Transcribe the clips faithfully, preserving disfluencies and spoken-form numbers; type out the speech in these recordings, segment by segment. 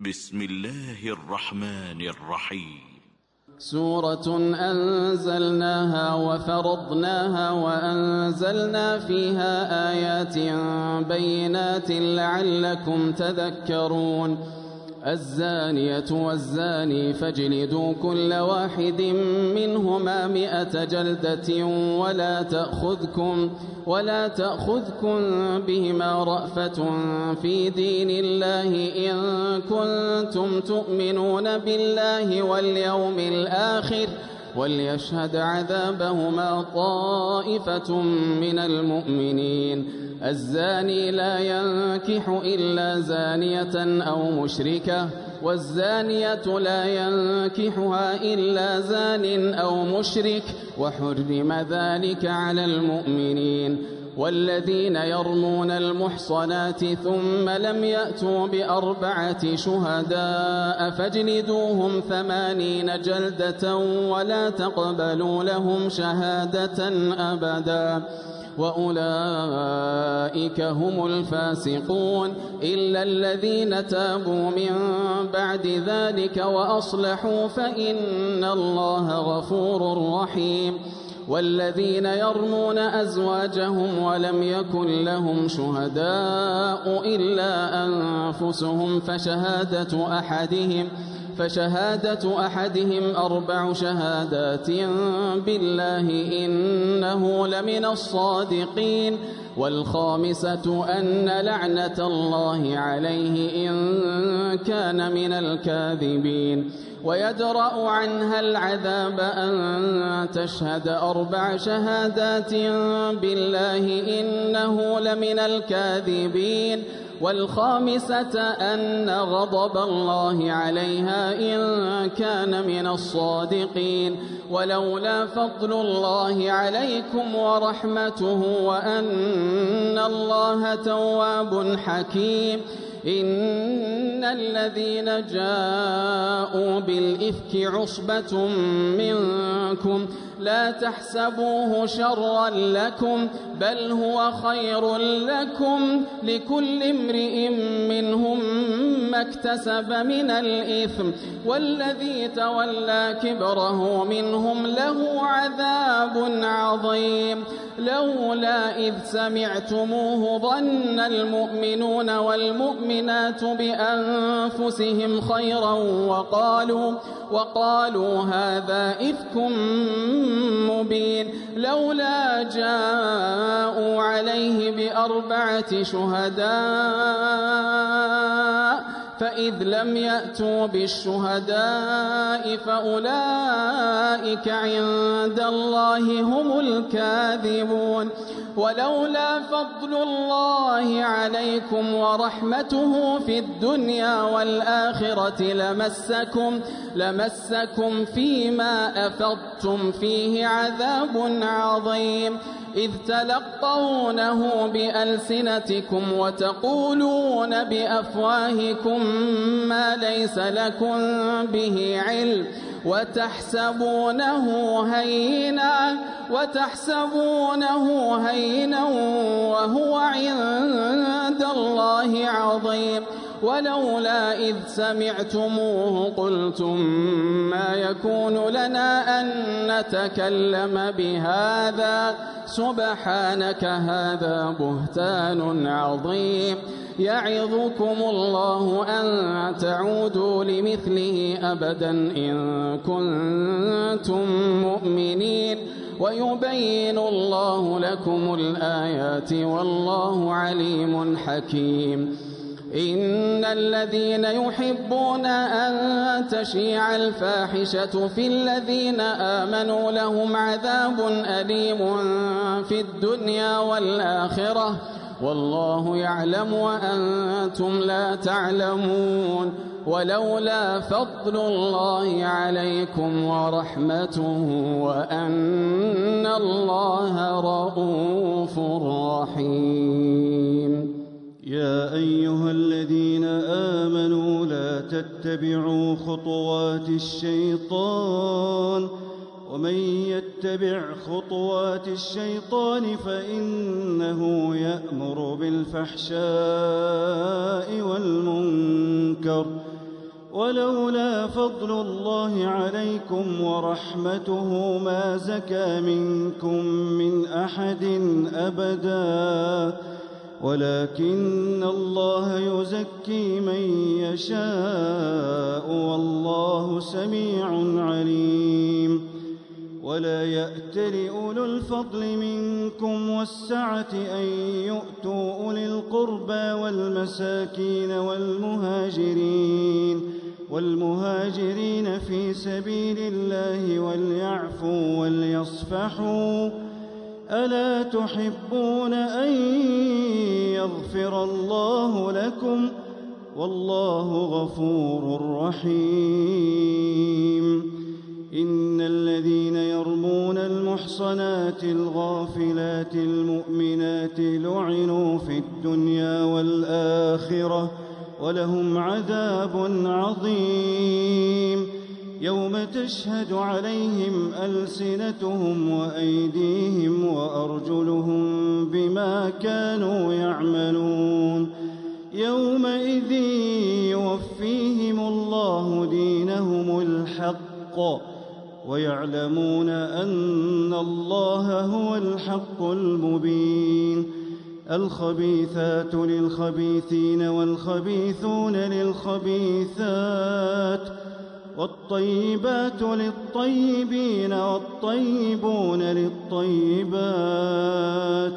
بسم الله الرحمن الرحيم. سورة أنزلناها وفرضناها وأنزلنا فيها آيات بينات لعلكم تذكرون. الزانية والزاني فاجلدوا كل واحد منهما مئة جلدة ولا تأخذكم ولا تأخذكم بهما رأفة في دين الله إن كنتم تؤمنون بالله واليوم الآخر وليشهد عذابهما طائفة من المؤمنين. الزاني لا ينكح إلا زانية أو مشركة والزانية لا ينكحها إلا زان أو مشرك وحرم ذلك على المؤمنين. والذين يرمون المحصنات ثم لم يأتوا بأربعة شهداء فاجلدوهم ثمانين جلدة ولا تقبلوا لهم شهادة أبدا وأولئك هم الفاسقون إلا الذين تابوا من بعد ذلك وأصلحوا فإن الله غفور رحيم. والذين يرمون أزواجهم ولم يكن لهم شهداء إلا أنفسهم فشهادة أحدهم فشهادة أحدهم أربع شهادات بالله إنه لمن الصادقين. والخامسة أن لعنة الله عليه إن كان من الكاذبين. ويدرأ عنها العذاب أن تشهد أربع شهادات بالله إنه لمن الكاذبين. والخامسة أن غضب الله عليها إن كان من الصادقين. ولولا فضل الله عليكم ورحمته وأن الله تواب حكيم. إن الذين جاءوا بالإفك عصبة منكم لا تحسبوه شرا لكم بل هو خير لكم لكل امرئ منهم ما اكتسب من الإثم والذي تولى كبره منهم له عذاب عظيم. لولا إذ سمعتموه ظن المؤمنون والمؤمنات بأنفسهم خيرا وقالوا وقالوا هذا إفك مبين. لولا جاءوا عليه بأربعة شهداء فإذ لم يأتوا بالشهداء فأولئك عند الله هم الكاذبون. ولولا فضل الله عليكم ورحمته في الدنيا والآخرة لمسكم لمسكم فيما أفضتم فيه عذاب عظيم. إذ تلقونه بألسنتكم وتقولون بأفواهكم ما ليس لكم به علم وتحسبونه هينا وتحسبونه هينا وهو عند الله عظيم. ولولا إذ سمعتموه قلتم ما يكون لنا أن نتكلم بهذا سبحانك هذا بهتان عظيم. يعظكم الله أن تعودوا لمثله أبدا إن كنتم مؤمنين ويبين الله لكم الآيات والله عليم حكيم. إن الذين يحبون أن تشيع الفاحشة في الذين آمنوا لهم عذاب أليم في الدنيا والآخرة والله يعلم وأنتم لا تعلمون. ولولا فضل الله عليكم ورحمته وأن الله رؤوف رحيم. يا أيها الذين آمنوا لا تتبعوا خطوات الشيطان ومن يتبع خطوات الشيطان فإنه يأمر بالفحشاء والمنكر ولولا فضل الله عليكم ورحمته ما زكى منكم من أحد أبدا ولكن الله يزكي من يشاء والله سميع عليم. ولا يأتل أولو الفضل منكم والسعة أن يؤتوا أولي القربى والمساكين والمهاجرين والمهاجرين في سبيل الله وليعفوا وليصفحوا ألا تحبون أن يغفر الله لكم والله غفور رحيم. إن الذين يرمون المحصنات الغافلات المؤمنات لعنوا في الدنيا والآخرة ولهم عذاب عظيم يوم تشهد عليهم ألسنتهم وأيديهم وأرجلهم بما كانوا يعملون يومئذ يوفيهم الله دينهم الحق ويعلمون أن الله هو الحق المبين. الخبيثات للخبيثين والخبيثون للخبيثات والطيبات للطيبين والطيبون للطيبات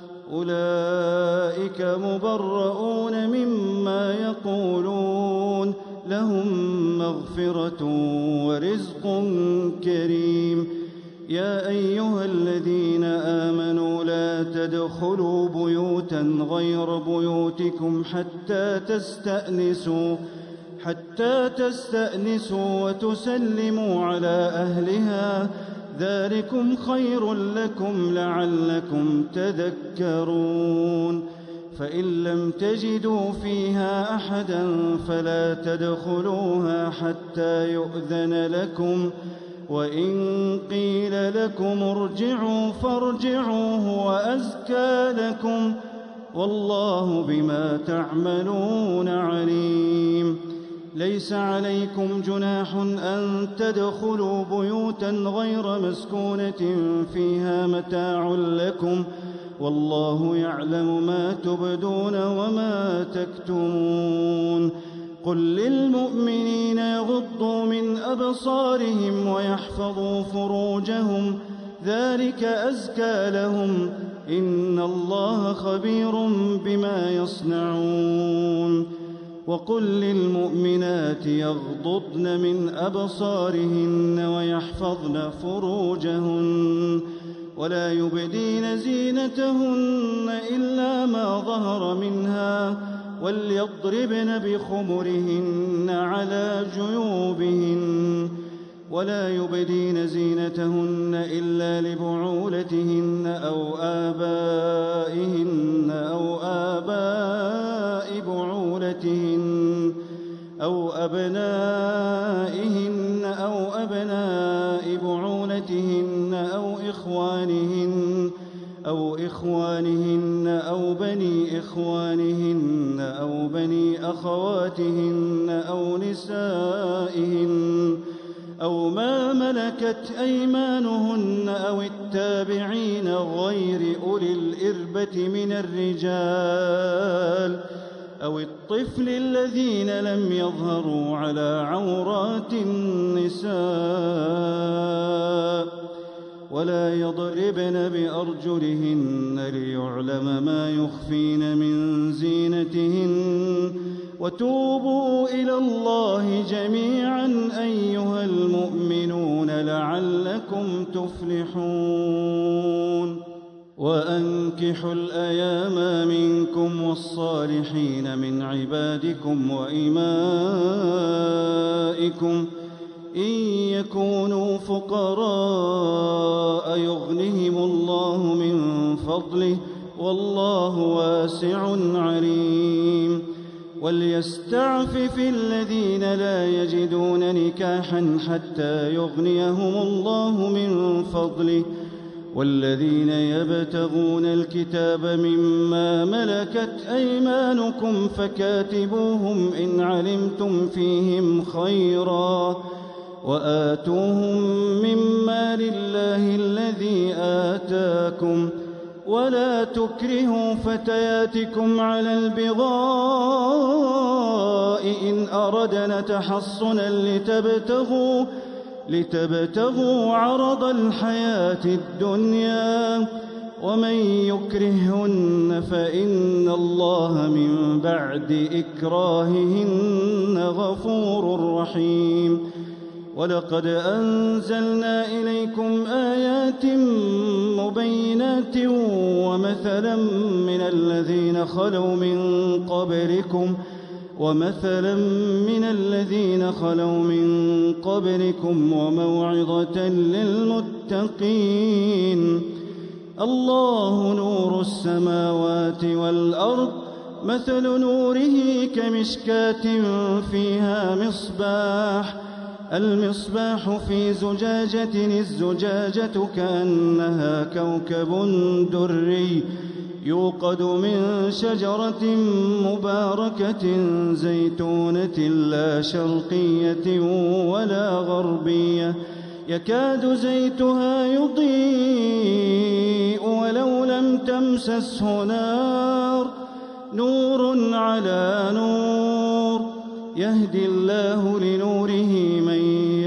أولئك مبرؤون مما يقولون لهم مغفرة ورزق كريم. يا أيها الذين آمنوا لا تدخلوا بيوتا غير بيوتكم حتى تستأنسوا حتى تستأنسوا وتسلموا على أهلها ذلكم خير لكم لعلكم تذكرون. فإن لم تجدوا فيها أحدا فلا تدخلوها حتى يؤذن لكم وإن قيل لكم ارجعوا فارجعوا هو أزكى لكم والله بما تعملون عليم. ليس عليكم جناح أن تدخلوا بيوتا غير مسكونة فيها متاع لكم والله يعلم ما تبدون وما تكتمون. قل للمؤمنين يغضوا من أبصارهم ويحفظوا فروجهم ذلك أزكى لهم إن الله خبير بما يصنعون. وقل للمؤمنات يغضضن من أبصارهن ويحفظن فروجهن ولا يبدين زينتهن إلا ما ظهر منها وليضربن بخمرهن على جيوبهن ولا يبدين زينتهن إلا لبعولتهن أو آبائهن أو آباء بعولتهن أو أبنائهن أو أبناء بعولتهن أو إخوانهن أو إخوانهن أو بني إخوانهن أو بني أخواتهن أو نسائهن أو ما ملكت أيمانهن أو التابعين غير أولي الإربة من الرجال أو الطفل الذين لم يظهروا على عورات النساء ولا يضربن بأرجلهن ليعلم ما يخفين من زينتهن وتوبوا إلى الله جميعا أيها المؤمنون لعلكم تفلحون. وأنكحوا الأيام منكم والصالحين من عبادكم وإمائكم إن يكونوا فقراء يغنهم الله من فضله والله واسع عليم. وليستعفف الذين لا يجدون نكاحا حتى يغنيهم الله من فضله والذين يبتغون الكتاب مما ملكت أيمانكم فكاتبوهم إن علمتم فيهم خيرا وآتوهم مما لله الذي آتاكم ولا تكرهوا فتياتكم على البغاء إن أردنا تحصنا لتبتغوا لتبتغوا عرض الحياة الدنيا ومن يكرههن فإن الله من بعد إكراههن غفور رحيم. ولقد أنزلنا إليكم آيات مبينات ومثلا من الذين خلوا من قبلكم ومثلا من الذين خلوا من قبلكم وموعظة للمتقين. الله نور السماوات والأرض مثل نوره كمشكاة فيها مصباح المصباح في زجاجة الزجاجة كأنها كوكب دري يوقد من شجرة مباركة زيتونة لا شرقية ولا غربية يكاد زيتها يضيء ولو لم تمسسه نار نور على نور يهدي الله لنوره من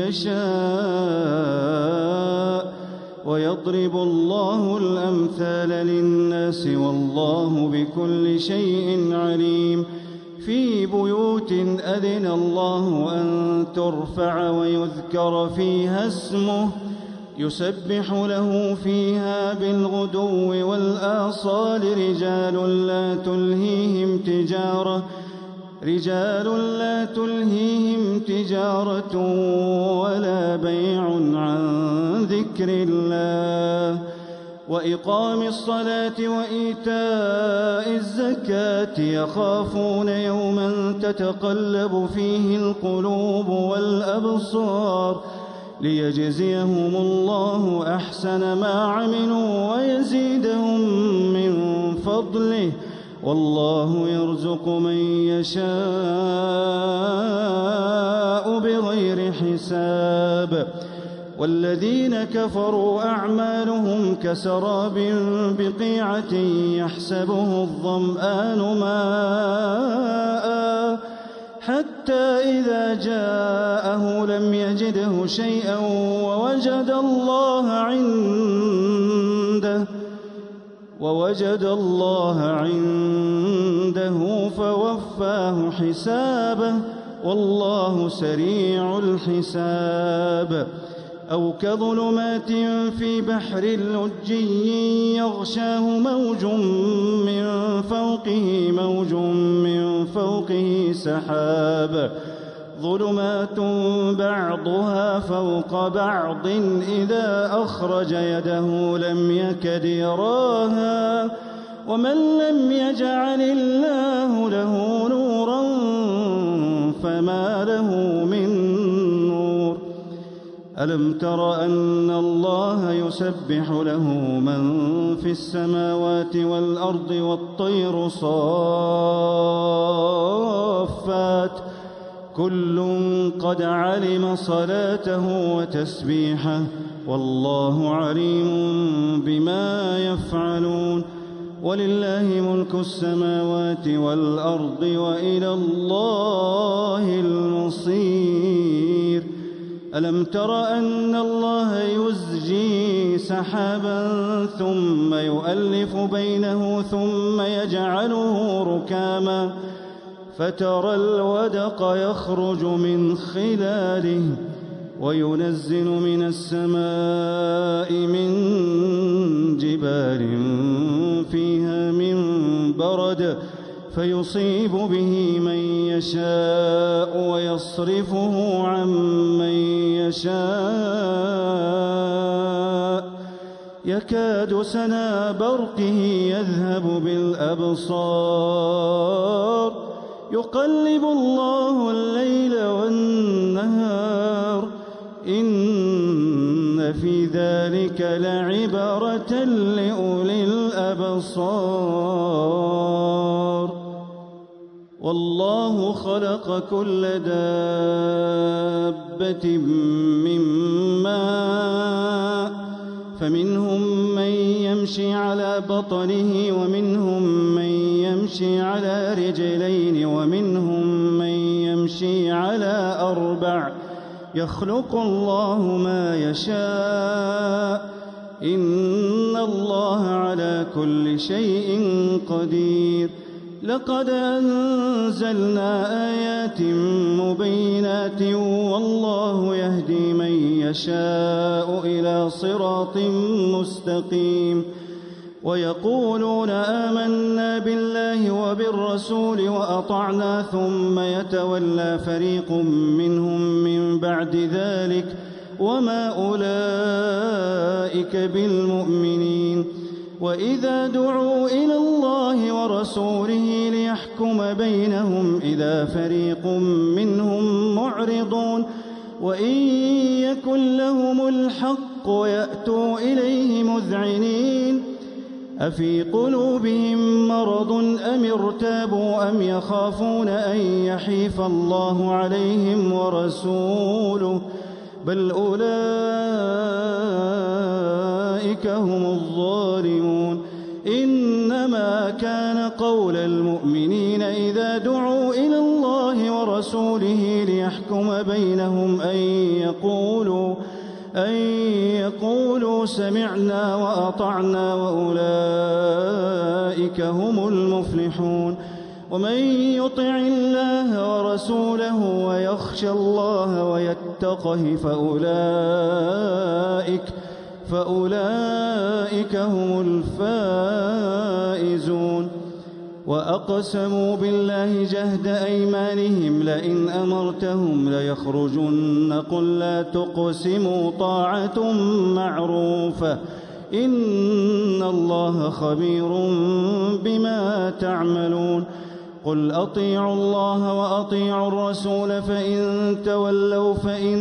يشاء ويضرب الله الأمثال للناس والله بكل شيء عليم. في بيوت أذن الله أن ترفع ويذكر فيها اسمه يسبح له فيها بالغدو والآصال رجال لا تلهيهم تجارة رجال لا تلهيهم تجارة ولا بيع عن ذكر الله وإقام الصلاة وإيتاء الزكاة يخافون يوما تتقلب فيه القلوب والأبصار ليجزيهم الله أحسن ما عملوا ويزيدهم من فضله والله يرزق من يشاء بغير حساب. والذين كفروا أعمالهم كسراب بقيعة يحسبه الظمآن ماء حتى إذا جاءه لم يجده شيئا ووجد الله عنده ووجد الله عنده فوفاه حسابه والله سريع الحساب. أو كظلمات في بحر لجي يغشاه موج من فوقه موج من فوقه سحاب ظلمات بعضها فوق بعض إذا أخرج يده لم يكد يراها ومن لم يجعل الله له نورا فما له من نور. ألم تر أن الله يسبح له من في السماوات والأرض والطير صافات كل قد علم صلاته وتسبيحه والله عليم بما يفعلون. ولله ملك السماوات والأرض وإلى الله المصير. ألم تر أن الله يزجي سحابا ثم يؤلف بينه ثم يجعله ركاما فترى الودق يخرج من خلاله وينزل من السماء من جبال فيها من برد فيصيب به من يشاء ويصرفه عن من يشاء يكاد سنا برقه يذهب بالأبصار يقلب الله الليل والنهار إن في ذلك ذلك لعبرة لأولي الأبصار. والله خلق كل دابة من ماء فمنهم من يمشي على بطنه ومنهم من يمشي على رجلين ومنهم من يمشي على أربع يخلق الله ما يشاء إن الله على كل شيء قدير. لقد أنزلنا آيات مبينات والله يهدي من يشاء إلى صراط مستقيم. ويقولون آمنا بالله وبالرسول وأطعنا ثم يتولى فريق منهم من بعد ذلك وما أولئك بالمؤمنين. وإذا دعوا إلى الله ورسوله ليحكم بينهم إذا فريق منهم معرضون وإن يكن لهم الحق يأتوا إليه مذعنين. أفي قلوبهم مرض أم ارتابوا أم يخافون أن يحيف الله عليهم ورسوله بل أولئك هم الظالمون. إنما كان قول المؤمنين إذا دعوا إلى الله ورسوله ليحكم بينهم أن يقولوا أن يقولوا سمعنا وأطعنا وأولئك هم المفلحون. ومن يطع الله ورسوله ويخشى الله ويتقه فأولئك فأولئك هم الفائزون. وأقسموا بالله جهد أيمانهم لئن أمرتهم ليخرجن قل لا تقسموا طاعة معروفة إن الله خبير بما تعملون. قل أطيعوا الله وأطيعوا الرسول فإن تولوا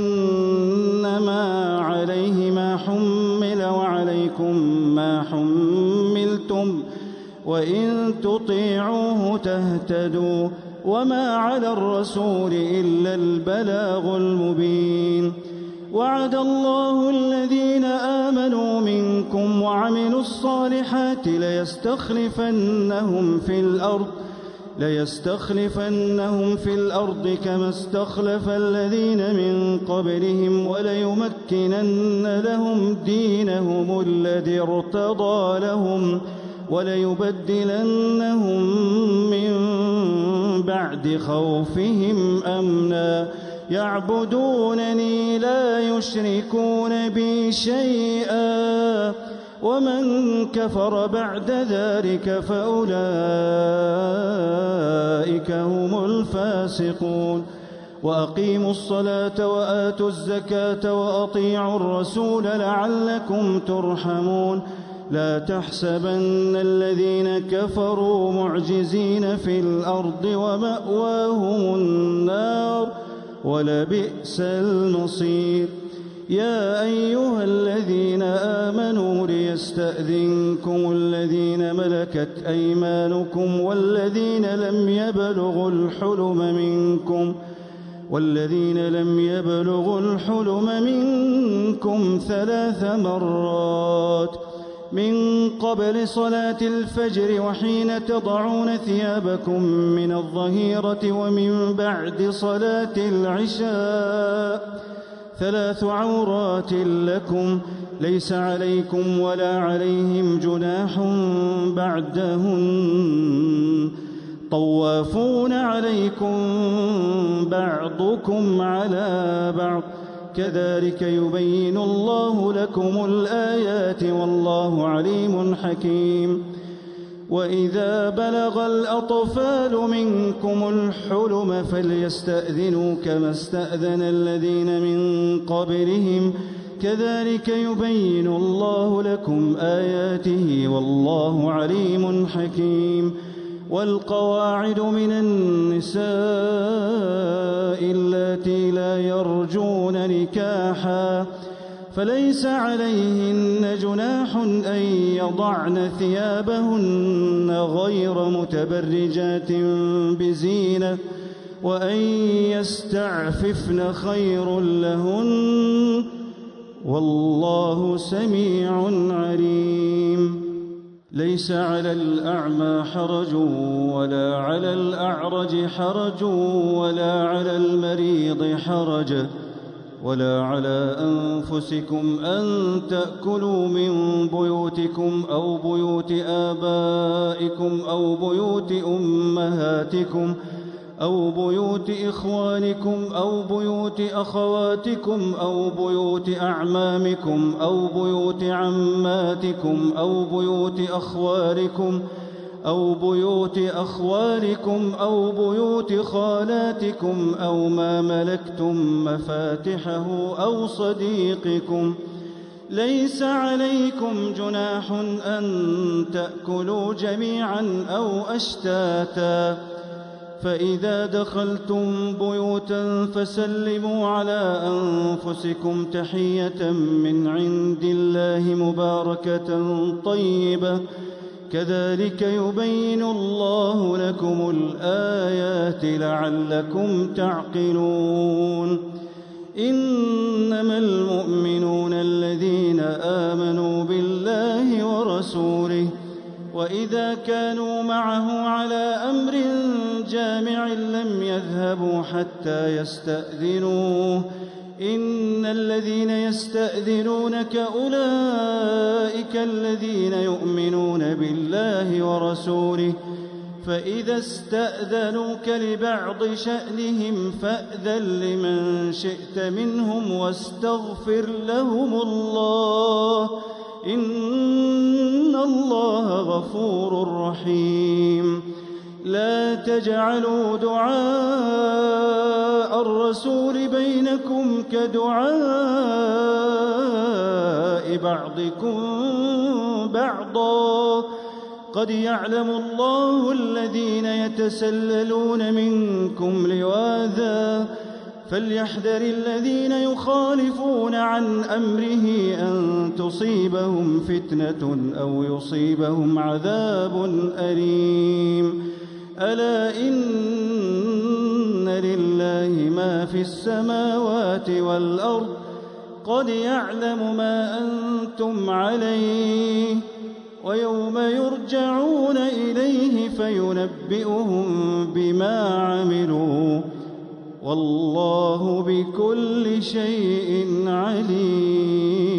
فإنما عليه ما حمل وعليكم ما حملتم وإن تطيعوه تهتدوا وما على الرسول إلا البلاغ المبين. وعد الله الذين آمنوا منكم وعملوا الصالحات ليستخلفنهم في الأرض ليستخلفنهم في الأرض كما استخلف الذين من قبلهم وليمكنن لهم دينهم الذي ارتضى لهم وليبدلنهم من بعد خوفهم أمنا يعبدونني لا يشركون بي شيئا ومن كفر بعد ذلك فأولئك هم الفاسقون. وأقيموا الصلاة وآتوا الزكاة وأطيعوا الرسول لعلكم ترحمون. لا تحسبن الذين كفروا معجزين في الأرض ومأواهم النار ولبئس المصير. يا أيها الذين آمنوا ليستأذنكم الذين ملكت أيمانكم والذين لم يبلغوا الحلم منكم والذين لم يبلغوا الحلم منكم ثلاث مرات من قبل صلاة الفجر وحين تضعون ثيابكم من الظهيرة ومن بعد صلاة العشاء ثلاث عورات لكم ليس عليكم ولا عليهم جناح بعدهن طوافون عليكم بعضكم على بعض كذلك يبين الله لكم الآيات والله عليم حكيم. وإذا بلغ الأطفال منكم الحلم فليستأذنوا كما استأذن الذين من قبلهم كذلك يبين الله لكم آياته والله عليم حكيم. والقواعد من النساء اللاتي لا يرجون نكاحا فليس عليهن جناح أن يضعن ثيابهن غير متبرجات بزينة وأن يستعففن خير لهن والله سميع عليم. ليس على الأعمى حرج ولا على الأعرج حرج ولا على المريض حرج ولا على أنفسكم أن تأكلوا من بيوتكم أو بيوت آبائكم أو بيوت أمهاتكم أو بيوت إخوانكم أو بيوت أخواتكم أو بيوت أعمامكم أو بيوت عماتكم أو بيوت أخوالكم أو بيوت أخوالكم أو بيوت خالاتكم أو ما ملكتم مفاتحه أو صديقكم. ليس عليكم جناح أن تأكلوا جميعا أو أشتاتا، فإذا دخلتم بيوتا فسلموا على أنفسكم تحية من عند الله مباركة طيبة، كذلك يبين الله لكم الآيات لعلكم تعقلون. إنما المؤمنون الذين آمنوا بالله ورسوله وإذا كانوا معه على أمر جامع لم يذهبوا حتى يستأذنوه. إن الذين يستأذنونك أولئك الذين يؤمنون بالله ورسوله، فإذا استأذنوك لبعض شأنهم فأذن لمن شئت منهم واستغفر لهم الله، إن الله غفور رحيم. لا تجعلوا دعاء الرسول بينكم كدعاء بعضكم بعضا، قد يعلم الله الذين يتسللون منكم لواذا، فليحذر الذين يخالفون عن أمره أن تصيبهم فتنة أو يصيبهم عذاب أليم. ألا إن لله ما في السماوات والأرض، قد يعلم ما أنتم عليه، ويوم يرجعون إليه فينبئهم بما عملوا، والله بكل شيء عليم.